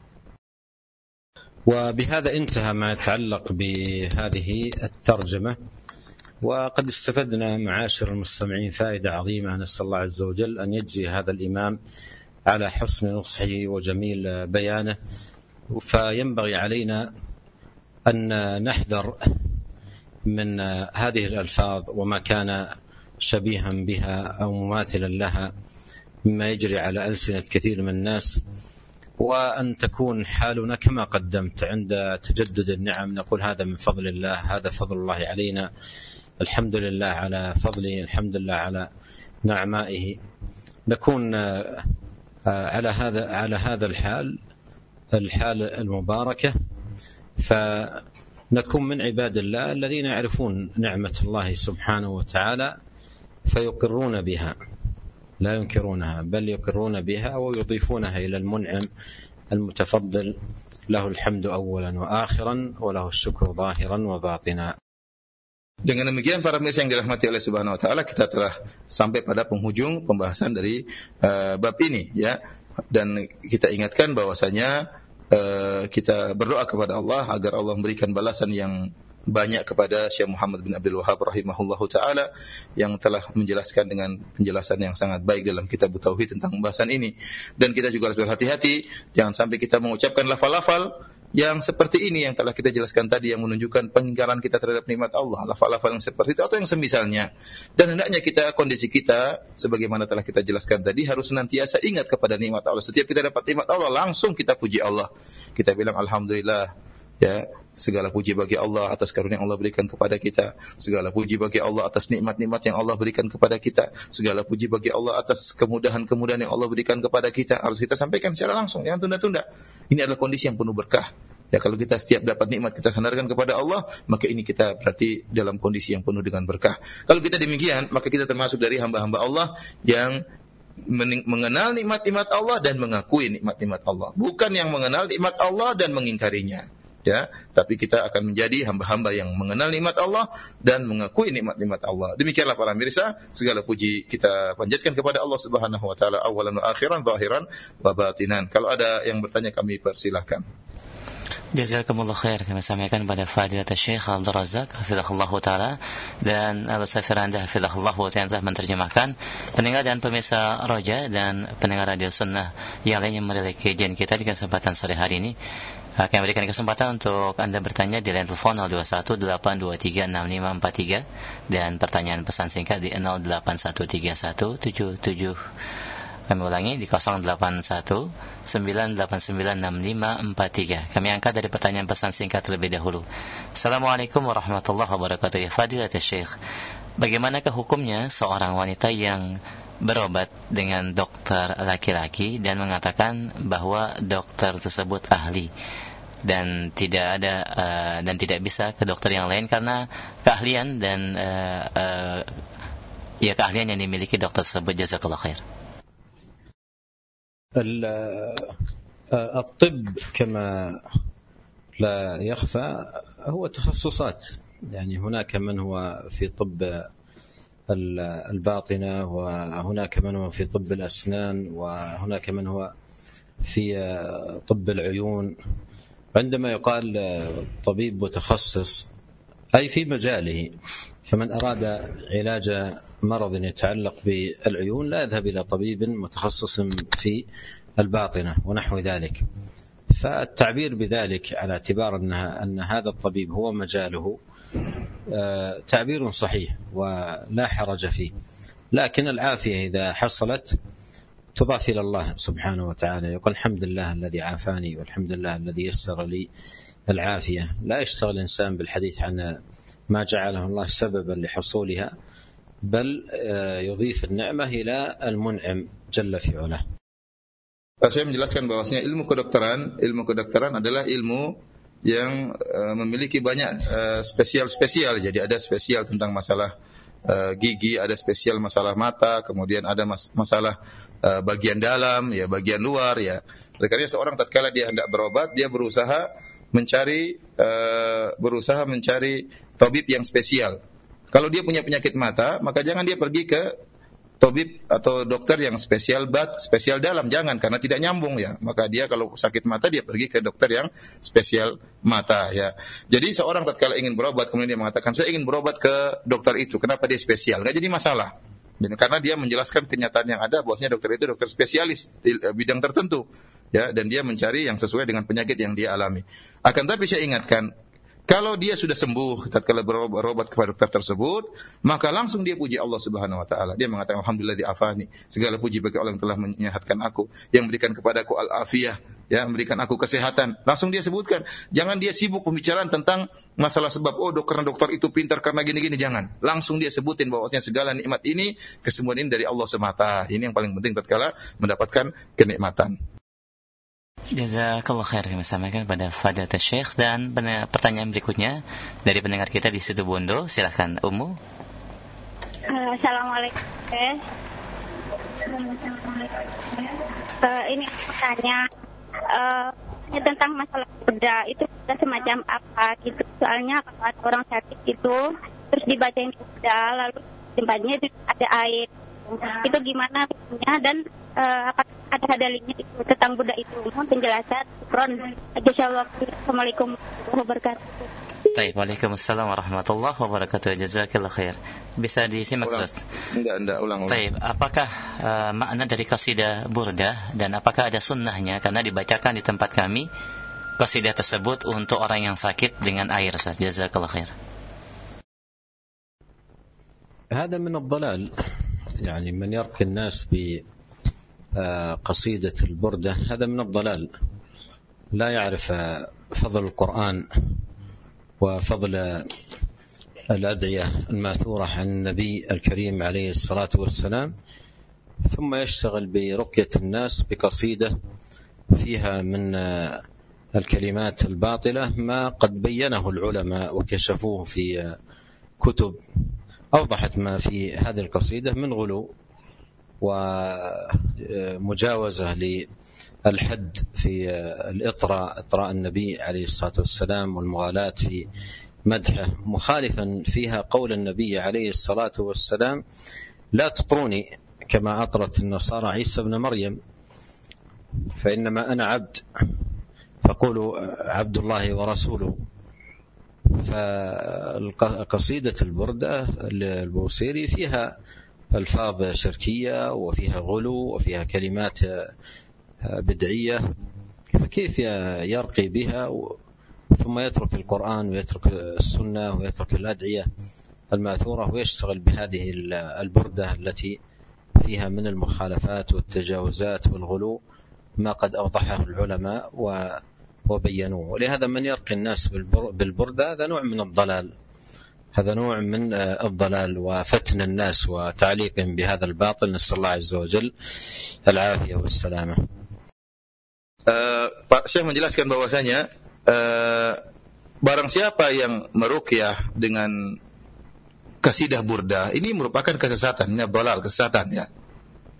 [SPEAKER 1] وبهذا انتهى ما يتعلق بهذه الترجمة. وقد استفدنا معاشر المستمعين فائدة عظيمة، نسأل الله عز وجل أن يجزي هذا الإمام على حسن نصحه وجميل بيانه. فينبغي علينا أن نحذر من هذه الألفاظ وما كان شبيها بها أو مماثلا لها مما يجري على ألسنة كثير من الناس، وأن تكون حالنا كما قدمت عند تجدد النعم نقول هذا من فضل الله، هذا فضل الله علينا، الحمد لله على فضله، الحمد لله على نعمائه. نكون على هذا على هذا الحال الحال المباركة، فنكون من عباد الله الذين يعرفون نعمة الله سبحانه وتعالى فيقرون بها، لا ينكرونها بل يقرون بها ويضيفونها إلى المنعم المتفضل، له الحمد أولا وآخرا وله الشكر ظاهرا وباطنا.
[SPEAKER 2] Dengan demikian para mirsa yang dirahmati oleh Subhanahu wa taala, kita telah sampai pada penghujung pembahasan dari uh, bab ini ya. Dan kita ingatkan bahwasanya uh, kita berdoa kepada Allah agar Allah memberikan balasan yang banyak kepada Syekh Muhammad bin Abdul Wahhab rahimahullahu taala yang telah menjelaskan dengan penjelasan yang sangat baik dalam kitab Tauhid tentang pembahasan ini. Dan kita juga harus berhati-hati jangan sampai kita mengucapkan lafal-lafal yang seperti ini yang telah kita jelaskan tadi yang menunjukkan pengingkaran kita terhadap nikmat Allah, lafal-lafal yang seperti itu atau yang semisalnya. Dan hendaknya kita, kondisi kita sebagaimana telah kita jelaskan tadi, harus senantiasa ingat kepada nikmat Allah. Setiap kita dapat nikmat Allah, langsung kita puji Allah. Kita bilang alhamdulillah, ya, segala puji bagi Allah atas karunia yang Allah berikan kepada kita. Segala puji bagi Allah atas nikmat-nikmat yang Allah berikan kepada kita. Segala puji bagi Allah atas kemudahan-kemudahan yang Allah berikan kepada kita. Harus kita sampaikan secara langsung, jangan tunda-tunda. Ini adalah kondisi yang penuh berkah. Ya, kalau kita setiap dapat nikmat kita sandarkan kepada Allah, maka ini kita berarti dalam kondisi yang penuh dengan berkah. Kalau kita demikian, maka kita termasuk dari hamba-hamba Allah yang mengenal nikmat-nikmat Allah dan mengakui nikmat-nikmat Allah. Bukan yang mengenal nikmat Allah dan mengingkarinya. Ya, tapi kita akan menjadi hamba-hamba yang mengenal nikmat Allah dan mengakui nikmat-nikmat Allah. Demikianlah para mirsa, segala puji kita panjatkan kepada Allah Subhanahu wa taala awalan wa akhiran, zahiran wa batinan. Kalau ada yang bertanya kami persilahkan.
[SPEAKER 3] Jazakumullah khair, kami sampaikan kepada Fadilat Syekh Abdul Razak hafizahullah taala dan Abu Safiranda hafizahullah yang telah menerjemahkan. Pendengar dan pemirsa Roja dan pendengar Radio Sunnah yang lainnya memiliki kajian kita di kesempatan sore hari ini, kami berikan kesempatan untuk Anda bertanya di line telepon nol dua satu delapan dua tiga enam lima empat tiga dan pertanyaan pesan singkat di nol delapan satu tiga satu tujuh tujuh. Kami ulangi di nol delapan satu sembilan delapan sembilan enam lima empat tiga. Kami angkat dari pertanyaan pesan singkat terlebih dahulu. Assalamualaikum warahmatullahi wabarakatuh. Ya Fadilat Syekh, bagaimanakah hukumnya seorang wanita yang berobat dengan dokter laki-laki dan mengatakan bahwa dokter tersebut ahli dan tidak ada uh, dan tidak bisa ke dokter yang lain karena keahlian dan uh, uh, ya keahlian yang dimiliki dokter tersebut. Jazakallahu khair.
[SPEAKER 1] الطب كما لا يخفى هو تخصصات، يعني هناك من هو في طب الباطنة، وهناك من هو في طب الأسنان، وهناك من هو في طب العيون. عندما يقال طبيب متخصص أي في مجاله، فمن أراد علاج مرض يتعلق بالعيون لا يذهب إلى طبيب متخصص في الباطنة ونحو ذلك. فالتعبير بذلك على اعتبار أن هذا الطبيب هو مجاله تعبير صحيح ولا حرج فيه، لكن العافية إذا حصلت تضاف إلى الله سبحانه وتعالى، يقول الحمد لله الذي عافاني والحمد لله الذي يسر لي العافية. لا يشتغل الإنسان بالحديث عن ما جعله الله سببا لحصولها، بل يضيف النعمة إلى المنعم جل في علاه.
[SPEAKER 2] Saya menjelaskan bahwasanya ilmu kedokteran, ilmu kedokteran adalah ilmu yang uh, memiliki banyak uh, spesial-spesial. Jadi ada spesial tentang masalah uh, gigi, ada spesial masalah mata, kemudian ada mas- masalah uh, bagian dalam, ya bagian luar, ya. Oleh karena seorang tatkala dia hendak berobat, dia berusaha mencari uh, berusaha mencari tabib yang spesial. Kalau dia punya penyakit mata, maka jangan dia pergi ke tabib atau dokter yang spesial bat, spesial dalam, jangan, karena tidak nyambung, ya. Maka dia kalau sakit mata dia pergi ke dokter yang spesial mata, ya. Jadi seorang tatkala ingin berobat kemudian dia mengatakan saya ingin berobat ke dokter itu, kenapa dia spesial? Enggak jadi masalah. Jadi, karena dia menjelaskan kenyataan yang ada bahwasanya dokter itu dokter spesialis di bidang tertentu, ya, dan dia mencari yang sesuai dengan penyakit yang dia alami. Akan tapi saya ingatkan, kalau dia sudah sembuh tatkala berobat kepada dokter tersebut, maka langsung dia puji Allah Subhanahu wa taala. Dia mengatakan alhamdulillah diafani. Segala puji bagi Allah yang telah menyehatkan aku, yang memberikan kepadaku al-afiyah, ya, memberikan aku kesehatan. Langsung dia sebutkan. Jangan dia sibuk pembicaraan tentang masalah sebab, oh dokter dokter itu pintar karena gini-gini, jangan. Langsung dia sebutin bahwasanya segala nikmat ini, kesembuhan ini dari Allah semata. Ini yang paling penting tatkala mendapatkan kenikmatan.
[SPEAKER 3] Jazakallah khair, kami sampaikan pada Fadilat Syekh. Dan pertanyaan berikutnya dari pendengar kita di Situ Bondo, silahkan Ummu.
[SPEAKER 4] Uh, Assalamualaikum. Uh, ini bertanya uh, tentang masalah burda itu semacam apa gitu. Soalnya kalau ada orang sakit itu terus dibacain burda lalu tempatnya itu ada air, itu gimana hukumnya, dan uh, apakah ada dalilnya itu tentang burda itu? Mohon penjelasan. Assalamualaikum warahmatullahi wabarakatuh.
[SPEAKER 3] Baik, waalaikumsalam warahmatullahi wabarakatuh. Jazakallah khair. Bisa disimak, Ustaz?
[SPEAKER 2] Enggak, enggak, ulang, ulang.
[SPEAKER 3] Baik, apakah uh, makna dari qasidah burda dan apakah ada sunnahnya? Karena dibacakan di tempat kami qasidah tersebut untuk orang yang sakit dengan air, Ustaz. Jazakallah khair.
[SPEAKER 1] هذا من الضلال، يعني من يرقي الناس بقصيدة البردة هذا من الضلال، لا يعرف فضل القرآن وفضل الأدعية الماثورة عن النبي الكريم عليه الصلاة والسلام، ثم يشتغل برقية الناس بقصيدة فيها من الكلمات الباطلة ما قد بينه العلماء وكشفوه في كتب أوضحت ما في هذه القصيدة من غلو ومجاوزة للحد في الإطراء إطراء النبي عليه الصلاة والسلام والمغالاة في مدحه، مخالفا فيها قول النبي عليه الصلاة والسلام لا تطروني كما أطرت النصارى عيسى ابن مريم، فإنما أنا عبد فقولوا عبد الله ورسوله. فقصيدة البردة البوصيري فيها ألفاظ شركية وفيها غلو وفيها كلمات بدعية، فكيف يرقي بها ثم يترك القرآن ويترك السنة ويترك الأدعية الماثورة ويشتغل بهذه البردة التي فيها من المخالفات والتجاوزات والغلو ما قد أوضحه العلماء وبينوه. ولهذا من يرقي الناس بالبردة هذا نوع من الضلال، هذا نوع من الضلال وفتن الناس وتعليقهم بهذا الباطل. نسأل الله عز وجل العافية والسلامة.
[SPEAKER 2] Uh, Pak Syekh menjelaskan bahwasanya uh, barang siapa yang meruqyah dengan qasidah burda ini merupakan kesesatan, ini dhalal, kesesatan, ya.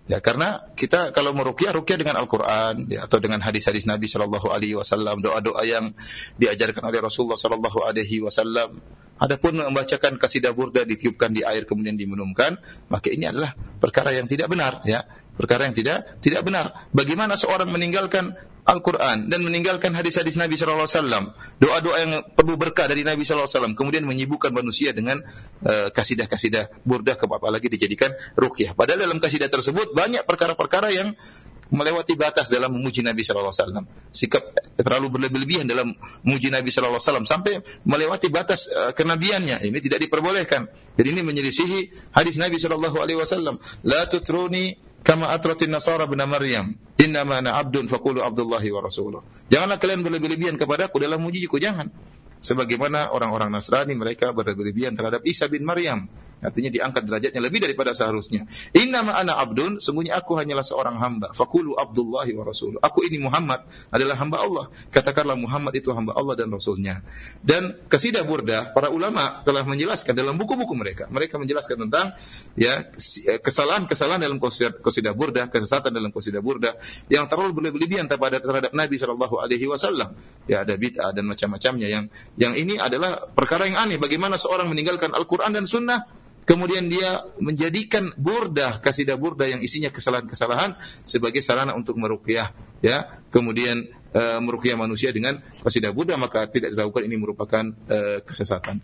[SPEAKER 2] Ya, karena kita kalau meruqyah, ruqyah dengan Al-Qur'an ya, atau dengan hadis-hadis Nabi sallallahu alaihi wasallam, doa-doa yang diajarkan oleh Rasulullah sallallahu alaihi wasallam. Adapun membacakan qasidah burda ditiupkan di air kemudian diminumkan, maka ini adalah perkara yang tidak benar ya. Perkara yang tidak tidak benar. Bagaimana seorang meninggalkan Al-Quran dan meninggalkan hadis-hadis Nabi sallallahu alaihi wasallam, doa-doa yang perlu berkah dari Nabi sallallahu alaihi wasallam, kemudian menyibukkan manusia dengan uh, kasidah-kasidah burdah, apalagi dijadikan ruqyah. Padahal dalam kasidah tersebut banyak perkara-perkara yang melewati batas dalam memuji Nabi sallallahu alaihi wasallam. Sikap terlalu berlebih-lebihan dalam memuji Nabi sallallahu alaihi wasallam sampai melewati batas uh, kenabiannya. Ini tidak diperbolehkan. Jadi ini menyelisihi hadis Nabi sallallahu alaihi wasallam. La tutruni kama atratin nasara bin Maryam, innama ana abdun faqulu abdullahi wa rasuluh. Janganlah kalian berlebih-lebihan kepadaku dalam mujiku, jangan. Sebagaimana orang-orang Nasrani mereka berlebih-lebihan terhadap Isa bin Maryam. Artinya diangkat derajatnya lebih daripada seharusnya. Innama ana abdun, sungguhnya aku hanyalah seorang hamba. Faqulu abdullahi wa rasuluh. Aku ini Muhammad adalah hamba Allah. Katakanlah Muhammad itu hamba Allah dan Rasulnya. Dan qasidah burdah, para ulama telah menjelaskan dalam buku-buku mereka. Mereka menjelaskan tentang ya kesalahan-kesalahan dalam qasidah burdah, kesesatan dalam qasidah burdah yang terlalu berlebihan terhadap terhadap Nabi sallallahu alaihi wasallam. Ya, ada bid'ah dan macam-macamnya yang yang ini adalah perkara yang aneh. Bagaimana seorang meninggalkan Al-Quran dan Sunnah, kemudian dia menjadikan burdah, qasidah burdah yang isinya kesalahan-kesalahan sebagai sarana untuk meruqyah, ya. Kemudian uh, meruqyah manusia dengan qasidah burdah, maka tidak dilakukan, ini merupakan uh, kesesatan.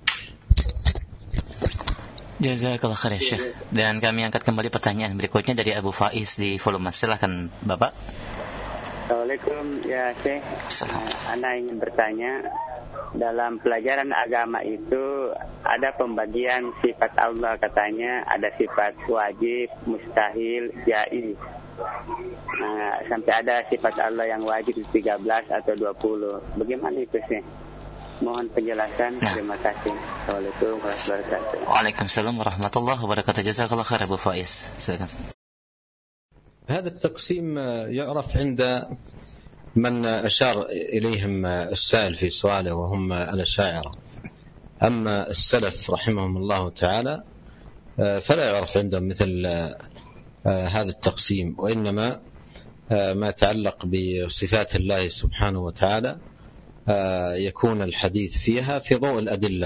[SPEAKER 3] Jazakallah khair Syekh. Dan kami angkat kembali pertanyaan berikutnya dari Abu Faiz di volume. Silakan Bapak.
[SPEAKER 5] Assalamualaikum ya Syekh. Ana ingin bertanya, dalam pelajaran agama itu ada pembagian sifat Allah, katanya ada sifat wajib, mustahil, jaiz. Nah, sampai ada sifat Allah yang wajib tiga belas atau dua puluh. Bagaimana itu sih? Mohon penjelasan. Nah. Terima kasih. Assalamualaikum warahmatullahi wabarakatuh.
[SPEAKER 3] Waalaikumsalam warahmatullahi wabarakatuh. Jazakallah khair Abu Faiz. Silakan.
[SPEAKER 1] هذا التقسيم يعرف عند من أشار إليهم السائل في سؤاله وهم الأشاعرة. أما السلف رحمهم الله تعالى فلا يعرف عندهم مثل هذا التقسيم، وإنما ما يتعلق بصفات الله سبحانه وتعالى يكون الحديث فيها في ضوء الأدلة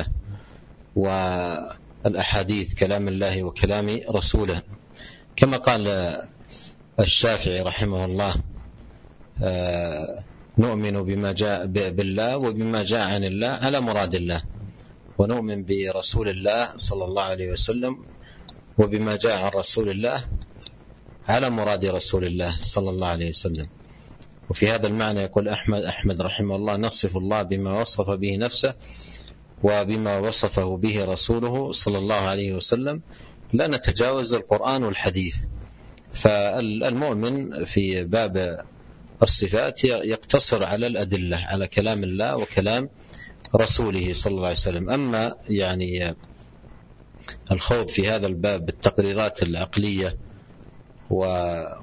[SPEAKER 1] والأحاديث، كلام الله وكلام رسوله، كما قال الشافعي رحمه الله نؤمن بما جاء بالله وبما جاء عن الله على مراد الله، ونؤمن برسول الله صلى الله عليه وسلم وبما جاء عن رسول الله على مراد رسول الله صلى الله عليه وسلم. وفي هذا المعنى يقول أحمد أحمد رحمه الله نصف الله بما وصف به نفسه وبما وصفه به رسوله صلى الله عليه وسلم، لا نتجاوز القرآن والحديث. فالمؤمن في باب الصفات يقتصر على الأدلة، على كلام الله وكلام رسوله صلى الله عليه وسلم. أما يعني الخوض في هذا الباب بالتقريرات العقلية وما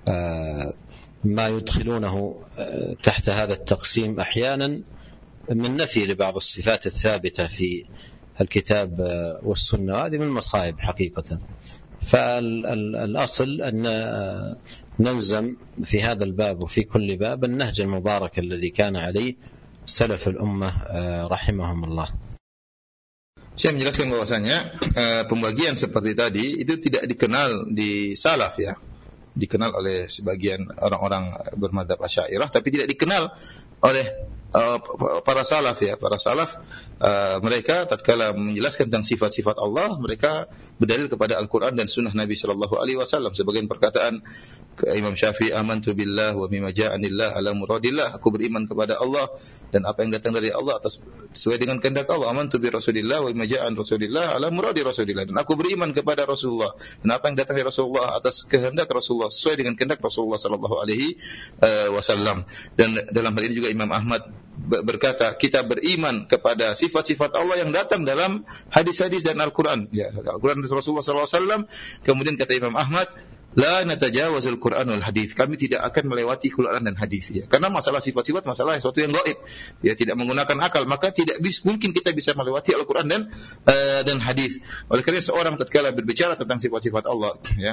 [SPEAKER 1] يدخلونه تحت هذا التقسيم أحيانا من نفي لبعض الصفات الثابتة في الكتاب والسنة، هذه من المصائب حقيقة. فالأصل أن نلزم في هذا الباب وفي كل باب النهج المبارك الذي كان عليه سلف الأمة رحمهم الله.
[SPEAKER 2] Saya menjelaskan bahwasanya uh, pembagian seperti tadi itu tidak dikenal di salaf ya. Dikenal oleh sebagian orang-orang bermadzhab Asy'ariyah, tapi tidak dikenal oleh uh, para salaf ya. Para salaf uh, mereka tatkala menjelaskan tentang sifat-sifat Allah, mereka berdalil kepada Al-Quran dan Sunnah Nabi Sallallahu Alaihi Wasallam. Sebagian perkataan Imam Syafi'i, amantu billah wa bima ja'anillah ala muradillah, aku beriman kepada Allah dan apa yang datang dari Allah atas sesuai dengan kehendak Allah. Amantu bi Rasulillah wa bima ja'an Rasulillah ala muradi Rasulillah, dan aku beriman kepada Rasulullah dan apa yang datang dari Rasulullah atas kehendak Rasulullah sesuai dengan kehendak Rasulullah Sallallahu Alaihi Wasallam. Dan dalam hal ini juga Imam Ahmad berkata, kita beriman kepada sifat-sifat Allah yang datang dalam hadis-hadis dan Al-Quran. Ya, Al-Quran Rasulullah sallallahu alaihi wasallam. Kemudian kata Imam Ahmad, la natajawazul Quran wal hadis, kami tidak akan melewati Quran dan hadis ya. Karena masalah sifat-sifat masalah sesuatu yang gaib. Ya, tidak menggunakan akal, maka tidak bis, mungkin kita bisa melewati Al-Quran dan uh, dan hadis. Oleh karena seorang tatkala berbicara tentang sifat-sifat Allah ya,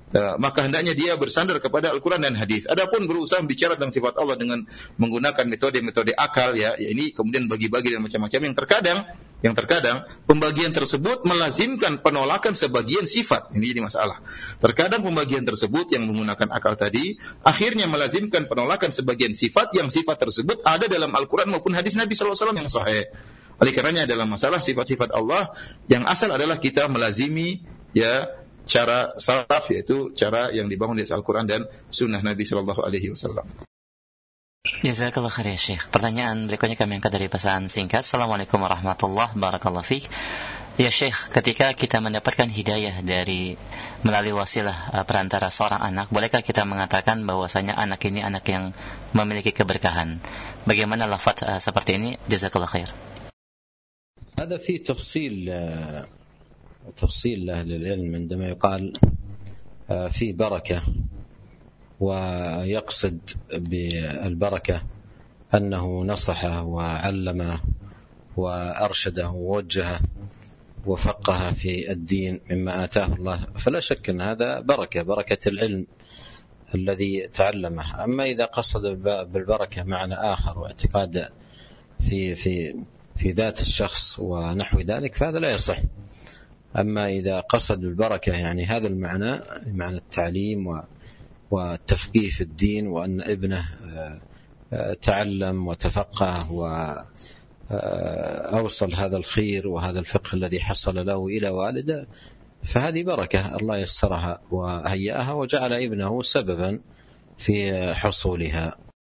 [SPEAKER 2] maka hendaknya dia bersandar kepada Al-Quran dan hadis. Adapun berusaha bicara tentang sifat Allah dengan menggunakan metode-metode akal, ya, ya ini kemudian bagi-bagi dan macam-macam yang terkadang yang terkadang pembagian tersebut melazimkan penolakan sebagian sifat. Ini jadi masalah. Terkadang pembagian tersebut yang menggunakan akal tadi akhirnya melazimkan penolakan sebagian sifat yang sifat tersebut ada dalam Al-Quran maupun hadis Nabi sallallahu alaihi wasallam yang sahih. Oleh karenanya dalam masalah sifat-sifat Allah yang asal adalah kita melazimi, ya, cara salaf, yaitu cara yang dibangun di Al-Quran dan sunnah Nabi sallallahu alaihi wasallam.
[SPEAKER 3] Jazakallah khair ya Syekh. Pertanyaan berikutnya kami angkat dari pesan singkat. Assalamualaikum warahmatullahi wabarakatuh. Ya Syekh, ketika kita mendapatkan hidayah dari melalui wasilah uh, perantara seorang anak, bolehkah kita mengatakan bahwasanya anak ini anak yang memiliki keberkahan? Bagaimana lafaz uh, seperti ini? Jazakallah khair.
[SPEAKER 1] Ada fi tafsil تفصيل أهل العلم عندما يقال في بركة ويقصد بالبركة أنه نصحه وعلمه وأرشده ووجهه وفقه في الدين مما آتاه الله، فلا شك أن هذا بركة بركة العلم الذي تعلمه. أما إذا قصد بالبركة معنى آخر واعتقاد في في في ذات الشخص ونحو ذلك فهذا لا يصح. أما إذا قصد البركة يعني هذا المعنى، معنى التعليم والتفقيه في الدين، وأن ابنه تعلم وتفقه وأوصل هذا الخير وهذا الفقه الذي حصل له إلى والده، فهذه بركة الله يسرها وهيئها وجعل ابنه سببا في حصولها.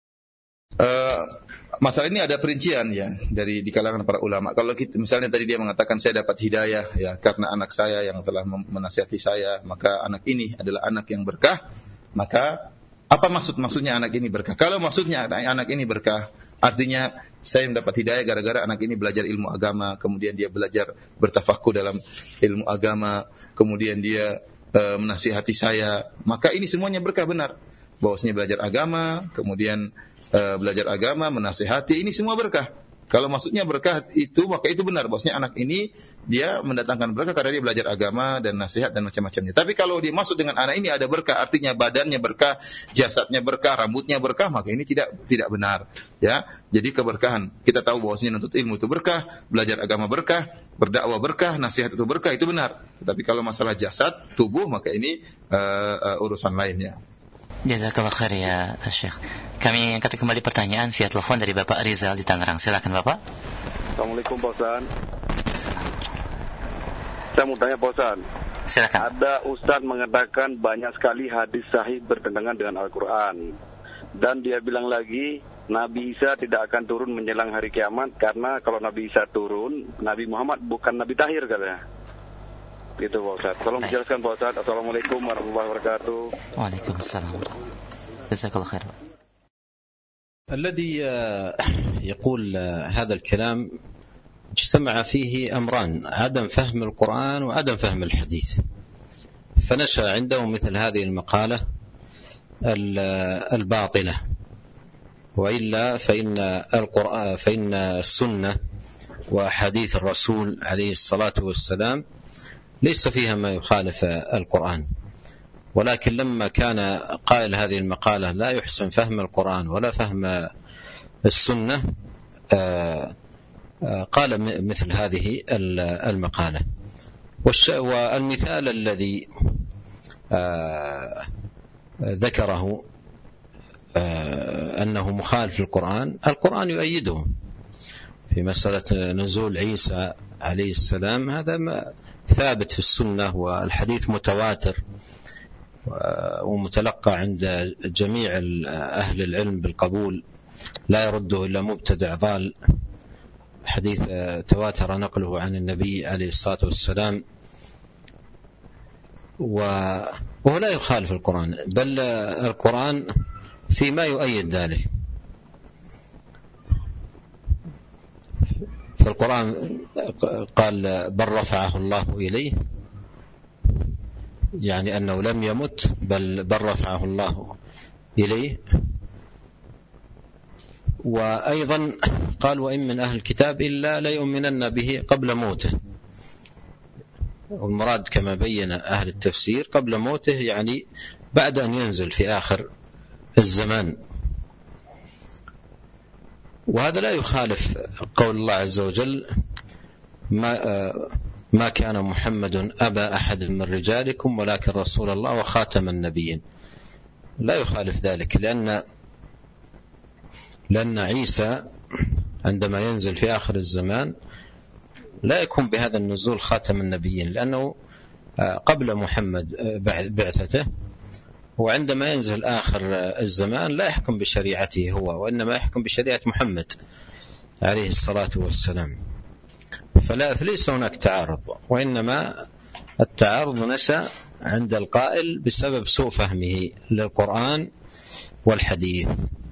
[SPEAKER 2] Masalah ini ada perincian, ya, dari di kalangan para ulama. Kalau kita, misalnya tadi dia mengatakan saya dapat hidayah, ya, karena anak saya yang telah menasihati saya, maka anak ini adalah anak yang berkah. Maka apa maksud maksudnya anak ini berkah? Kalau maksudnya anak ini berkah, artinya saya mendapat hidayah gara-gara anak ini belajar ilmu agama, kemudian dia belajar bertafakuh dalam ilmu agama, kemudian dia e, menasihati saya, maka ini semuanya berkah, benar. Bahwasanya belajar agama, kemudian Uh, belajar agama, menasihati, ini semua berkah. Kalau maksudnya berkah itu, maka itu benar. Bahwasanya anak ini dia mendatangkan berkah karena dia belajar agama dan nasihat dan macam-macamnya. Tapi kalau dia maksud dengan anak ini ada berkah, artinya badannya berkah, jasadnya berkah, rambutnya berkah, maka ini tidak tidak benar. Ya, jadi keberkahan kita tahu bahwasanya nuntut ilmu itu berkah, belajar agama berkah, berdakwah berkah, nasihat itu berkah, itu benar. Tapi kalau masalah jasad, tubuh, maka ini uh, uh, urusan lainnya.
[SPEAKER 3] Jazakallah khair ya Syekh. Kami angkat kembali pertanyaan via telepon dari Bapak Rizal di Tangerang. Silakan Bapak.
[SPEAKER 6] Assalamualaikum Pak Ustaz. Saya mau tanya Pak Ustaz.
[SPEAKER 3] Silakan.
[SPEAKER 6] Ada Ustaz mengatakan banyak sekali hadis sahih bertentangan dengan Al-Quran. Dan dia bilang lagi Nabi Isa tidak akan turun menjelang hari kiamat karena kalau Nabi Isa turun, Nabi Muhammad bukan Nabi Tahir katanya. Gitu Pak Ustaz. Tolong dijelaskan Pak Ustaz. Assalamualaikum warahmatullahi wabarakatuh.
[SPEAKER 3] Waalaikumsalam. Jazakallah khair.
[SPEAKER 1] الذي يقول هذا الكلام اجتمع فيه أمران: عدم فهم القرآن وعدم فهم الحديث، فنشأ عنده مثل هذه المقالة الباطلة. وإلا فإن القرآن فإن السنة وحديث الرسول عليه الصلاة والسلام ليس فيها ما يخالف القرآن، ولكن لما كان قائل هذه المقالة لا يحسن فهم القرآن ولا فهم السنة قال مثل هذه المقالة. والمثال الذي ذكره أنه مخالف القرآن، القرآن يؤيده في مسألة نزول عيسى عليه السلام، هذا ما ثابت في السنة والحديث متواتر ومتلقى عند جميع أهل العلم بالقبول، لا يرده إلا مبتدع ضال. حديث تواتر نقله عن النبي عليه الصلاة والسلام، وهو لا يخالف القرآن، بل القرآن فيما يؤيد ذلك. فالقرآن قال بل رفعه الله إليه، يعني أنه لم يمت، بل بل رفعه الله إليه. وأيضا قال وإن من أهل الكتاب إلا ليؤمنن به قبل موته، والمراد كما بين أهل التفسير قبل موته يعني بعد أن ينزل في آخر الزمان. وهذا لا يخالف قول الله عز وجل ما, ما كان محمد أبا أحد من رجالكم ولكن رسول الله وخاتم النبيين. لا يخالف ذلك، لأن لأن عيسى عندما ينزل في آخر الزمان لا يكون بهذا النزول خاتم النبيين، لأنه قبل محمد بعثته، وعندما ينزل آخر الزمان لا يحكم بشريعته هو، وإنما يحكم بشريعة محمد عليه الصلاة والسلام. فلا فليس هناك تعارض، وإنما التعارض نشأ عند القائل بسبب سوء فهمه للقرآن والحديث.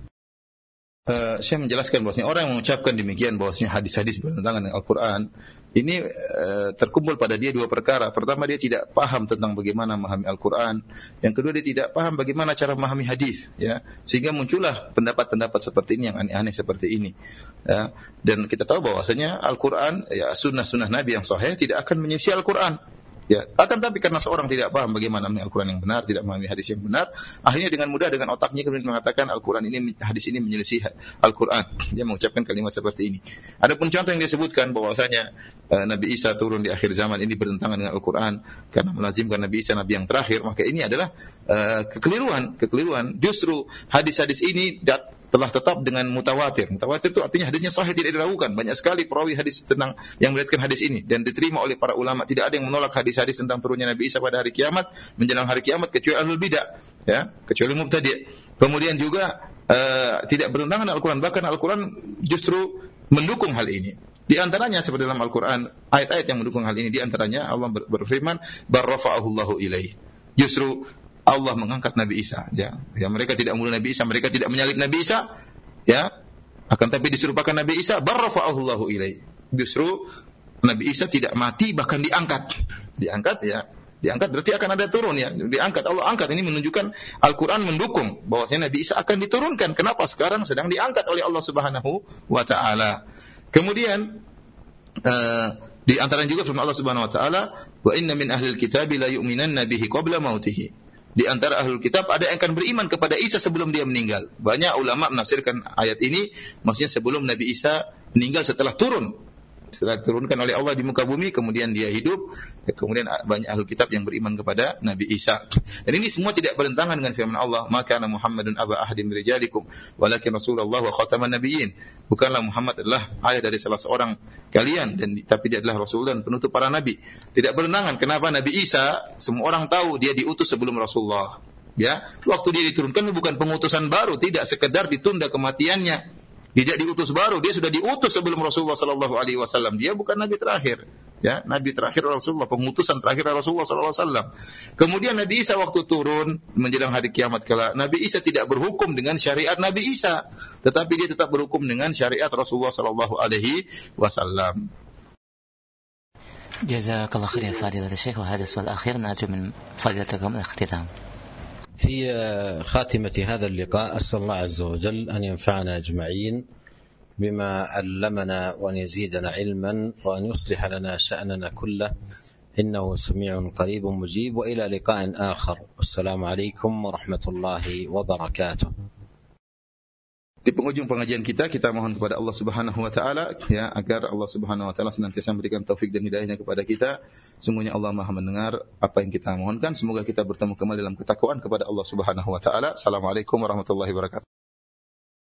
[SPEAKER 2] Uh, saya menjelaskan bahwasanya orang yang mengucapkan demikian bahwasanya hadis-hadis bertentangan dengan Al-Quran ini uh, terkumpul pada dia dua perkara. Pertama, dia tidak paham tentang bagaimana memahami Al-Quran. Yang kedua, dia tidak paham bagaimana cara memahami hadis, ya, sehingga muncullah pendapat-pendapat seperti ini yang aneh-aneh seperti ini, ya. Dan kita tahu bahwasanya Al-Quran, ya, sunnah-sunnah Nabi yang sahih tidak akan menyisi Al-Quran. Ya, akan tapi karena seorang tidak paham bagaimana memahami Al-Quran yang benar, tidak memahami hadis yang benar, akhirnya dengan mudah dengan otaknya kemudian mengatakan Al-Quran ini, hadis ini menyelisih Al-Quran. Dia mengucapkan kalimat seperti ini. Adapun contoh yang dia sebutkan bahwasanya uh, Nabi Isa turun di akhir zaman ini bertentangan dengan Al-Quran karena melazimkan Nabi Isa Nabi yang terakhir, maka ini adalah uh, kekeliruan, kekeliruan. Justru hadis-hadis ini dat telah tetap dengan mutawatir. Mutawatir itu artinya hadisnya sahih, tidak diragukan. Banyak sekali perawi hadis tentang yang meriwayatkan hadis ini dan diterima oleh para ulama. Tidak ada yang menolak hadis-hadis tentang turunnya Nabi Isa pada hari kiamat, menjelang hari kiamat, kecuali ahlul bidah, ya, kecuali mubtadi'. Kemudian juga uh, tidak bertentangan dengan Al-Quran, bahkan Al-Quran justru mendukung hal ini. Di antaranya seperti dalam Al-Quran, ayat-ayat yang mendukung hal ini, di antaranya Allah ber- berfirman, barrafa'ahullahu ilaih. Justru Allah mengangkat Nabi Isa, ya. Ya, mereka tidak membunuh Nabi Isa, mereka tidak menyalib Nabi Isa, ya. Akan tapi diserupakan Nabi Isa, barrafa'ahullahu ilaih. Justru Nabi Isa tidak mati, bahkan diangkat. Diangkat, ya. Diangkat berarti akan ada turun, ya. Diangkat, Allah angkat. Ini menunjukkan Al-Quran mendukung bahwasanya Nabi Isa akan diturunkan. Kenapa? Sekarang sedang diangkat oleh Allah Subhanahu wa taala. Kemudian uh, di antaranya juga firman Allah Subhanahu wa taala, wa inna min ahlil kitabi la yu'minanna bihi qabla mautihi. Di antara ahlul kitab ada yang akan beriman kepada Isa sebelum dia meninggal. Banyak ulama menafsirkan ayat ini maksudnya sebelum Nabi Isa meninggal, setelah turun, setelah diturunkan oleh Allah di muka bumi, kemudian dia hidup, ya, kemudian banyak ahlul kitab yang beriman kepada Nabi Isa. Dan ini semua tidak bertentangan dengan firman Allah, maka kana Muhammadun aba ahadin min rijalikum walakin Rasulullah wa khataman nabiyyin. Bukanlah Muhammad adalah ayah dari salah seorang kalian, dan tapi dia adalah Rasul dan penutup para nabi. Tidak bertentangan. Kenapa? Nabi Isa semua orang tahu dia diutus sebelum Rasulullah. Ya, waktu dia diturunkan bukan pengutusan baru, tidak sekedar ditunda kematiannya. Tidak diutus baru, dia sudah diutus sebelum Rasulullah sallallahu alaihi wasallam. Dia bukan nabi terakhir, ya, nabi terakhir Rasulullah, pengutusan terakhir Rasulullah sallallahu alaihi wasallam. Kemudian Nabi Isa waktu turun menjelang hari kiamat kala, Nabi Isa tidak berhukum dengan syariat Nabi Isa, tetapi dia tetap berhukum dengan syariat Rasulullah sallallahu alaihi wasallam.
[SPEAKER 3] Jazakallah khair ya fadilat Syekh, wa hadha su'al akhir narju min fadilatikum al-ikhtitam.
[SPEAKER 1] في خاتمة هذا اللقاء أسأل الله عز وجل أن ينفعنا أجمعين بما علمنا وأن يزيدنا علما وأن يصلح لنا شأننا كله إنه سميع قريب مجيب، وإلى لقاء آخر، والسلام عليكم ورحمة الله وبركاته.
[SPEAKER 2] Di penghujung pengajian kita, kita mohon kepada Allah Subhanahu wa taala, ya, agar Allah Subhanahu wa taala senantiasa memberikan taufik dan hidayahnya kepada kita. Sungguhnya Allah Maha mendengar apa yang kita mohonkan. Semoga kita bertemu kembali dalam ketakwaan kepada Allah Subhanahu wa taala. Assalamualaikum warahmatullahi wabarakatuh.